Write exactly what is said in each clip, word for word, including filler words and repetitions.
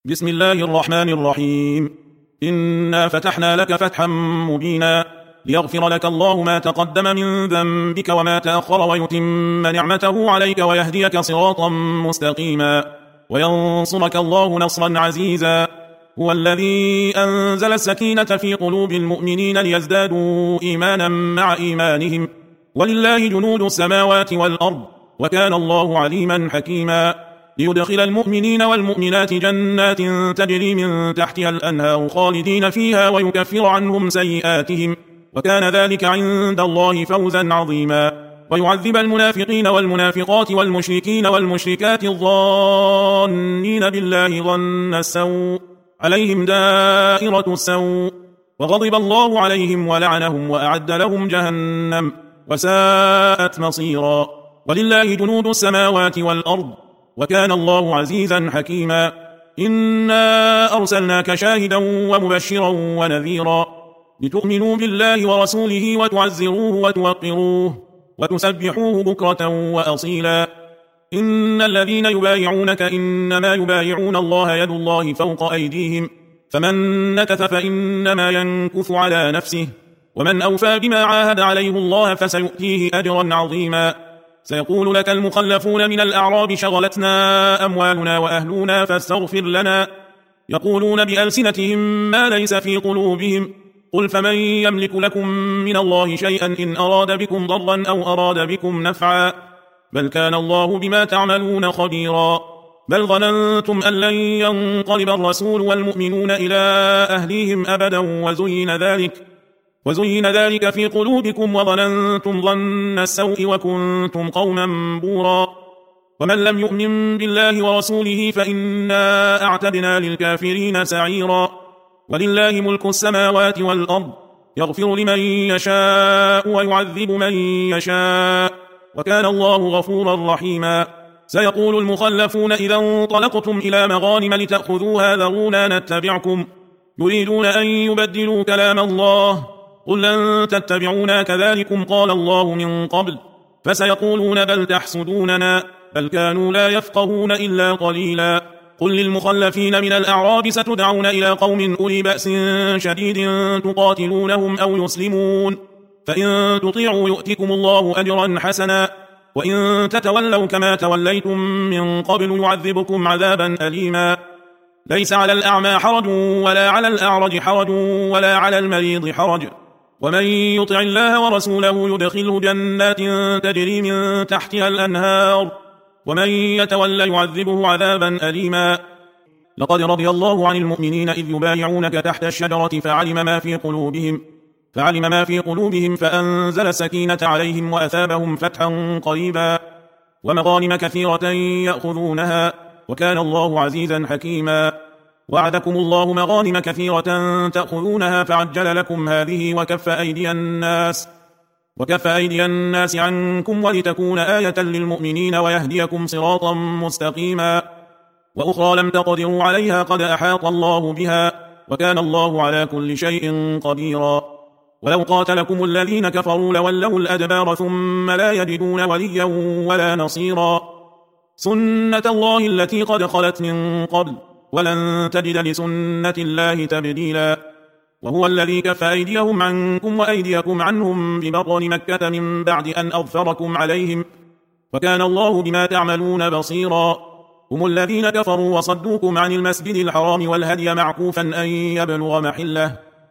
بسم الله الرحمن الرحيم. إنا فتحنا لك فتحا مبينا ليغفر لك الله ما تقدم من ذنبك وما تأخر ويتم نعمته عليك ويهديك صراطا مستقيما وينصرك الله نصرا عزيزا. هو الذي أنزل السكينة في قلوب المؤمنين ليزدادوا إيمانا مع إيمانهم ولله جنود السماوات والأرض وكان الله عليما حكيما. ليدخل المؤمنين والمؤمنات جنات تجري من تحتها الأنهار خالدين فيها ويكفر عنهم سيئاتهم وكان ذلك عند الله فوزا عظيما. ويعذب المنافقين والمنافقات والمشركين والمشركات الظانين بالله ظن السوء عليهم دائرة السوء وغضب الله عليهم ولعنهم وأعد لهم جهنم وساءت مصيرا. ولله جنود السماوات والأرض وكان الله عزيزا حكيما. إنا أرسلناك شاهدا ومبشرا ونذيرا لتؤمنوا بالله ورسوله وتعزروه وتوقروه وتسبحوه بكرة وأصيلا. إن الذين يبايعونك إنما يبايعون الله يد الله فوق أيديهم فمن نكث فإنما ينكث على نفسه ومن أوفى بما عاهد عليه الله فسيؤتيه أجرا عظيما. سيقول لك المخلفون من الأعراب شغلتنا أموالنا وأهلنا فاستغفر لنا يقولون بألسنتهم ما ليس في قلوبهم قل فمن يملك لكم من الله شيئا إن أراد بكم ضرا أو أراد بكم نفعا بل كان الله بما تعملون خبيرا. بل ظننتم أن لن ينقلب الرسول والمؤمنون إلى أهليهم أبدا وزين ذلك وزين ذلك في قلوبكم وظننتم ظن السوء وكنتم قوما بورا. ومن لم يؤمن بالله ورسوله فإنا أعتدنا للكافرين سعيرا. ولله ملك السماوات والأرض يغفر لمن يشاء ويعذب من يشاء وكان الله غفورا رحيما. سيقول المخلفون إذا انطلقتم إلى مغانم لتأخذوها ذرونا نتبعكم يريدون أن يبدلوا كلام الله قل لن تتبعونا كذلكم قال الله من قبل فسيقولون بل تحسدوننا بل كانوا لا يفقهون إلا قليلا. قل للمخلفين من الأعراب ستدعون إلى قوم أولي بأس شديد تقاتلونهم أو يسلمون فإن تطيعوا يؤتكم الله أجرا حسنا وإن تتولوا كما توليتم من قبل يعذبكم عذابا أليما. ليس على الأعمى حرج ولا على الأعرج حرج ولا على المريض حرج ومن يطع الله ورسوله يدخله جنات تجري من تحتها الأنهار ومن يتولى يعذبه عذابا أليما. لقد رضي الله عن المؤمنين إذ يبايعونك تحت الشجرة فعلم ما في قلوبهم فعلم ما في قلوبهم فأنزل السكينة عليهم وأثابهم فتحا قريبا ومغانم كثيرة يأخذونها وكان الله عزيزا حكيما. وعدكم الله مغانم كثيرة تأخذونها فعجل لكم هذه وكف أيدي الناس وكف أيدي الناس عنكم ولتكون آية للمؤمنين ويهديكم صراطا مستقيما. وأخرى لم تقدروا عليها قد أحاط الله بها وكان الله على كل شيء قديرا. ولو قاتلكم الذين كفروا لولوا الأدبار ثم لا يجدون وليا ولا نصيرا. سنة الله التي قد خلت من قبل ولن تجد لسنة الله تبديلا. وهو الذي كف أيديهم عنكم وأيديكم عنهم ببطن مكة من بعد أن أظفركم عليهم وكان الله بما تعملون بصيرا. هم الذين كفروا وصدوكم عن المسجد الحرام والهدي معكوفا أن يبلغ محله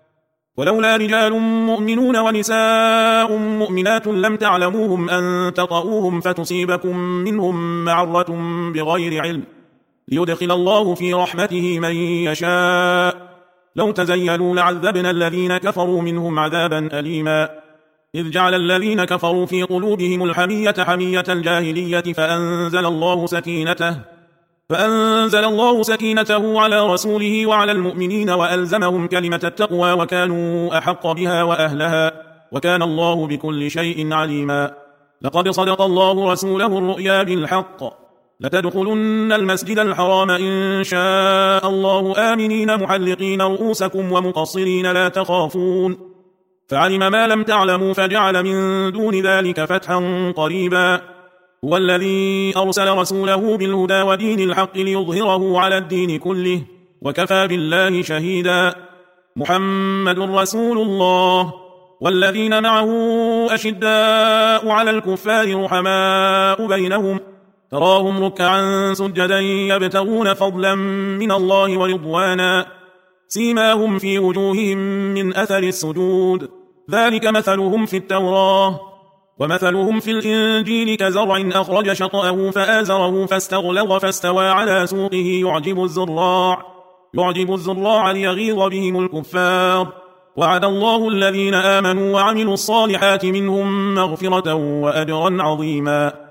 ولولا رجال مؤمنون ونساء مؤمنات لم تعلموهم أن تطؤوهم فتصيبكم منهم معرة بغير علم ليدخل الله في رحمته من يشاء لو تزيلوا لعذبنا الذين كفروا منهم عذابا أليما. إذ جعل الذين كفروا في قلوبهم الحمية حمية الجاهلية فأنزل الله سكينته فأنزل الله سكينته على رسوله وعلى المؤمنين وألزمهم كلمة التقوى وكانوا أحق بها وأهلها وكان الله بكل شيء عليما. لقد صدق الله رسوله الرؤيا بالحق لتدخلن المسجد الحرام إن شاء الله آمنين محلقين رؤوسكم ومقصرين لا تخافون فعلم ما لم تعلموا فجعل من دون ذلك فتحا قريبا. هو الذي أرسل رسوله بالهدى ودين الحق ليظهره على الدين كله وكفى بالله شهيدا. محمد رسول الله والذين معه أشداء على الكفار رحماء بينهم تراهم ركعا سجدا يبتغون فضلا من الله ورضوانا سيماهم في وجوههم من أثر السجود ذلك مثلهم في التوراة ومثلهم في الإنجيل كزرع أخرج شطأه فآزره فاستغلظ فاستوى على سوقه يعجب الزراع يعجب الزراع ليغيظ بهم الكفار وعد الله الذين آمنوا وعملوا الصالحات منهم مغفرة وأجرا عظيما.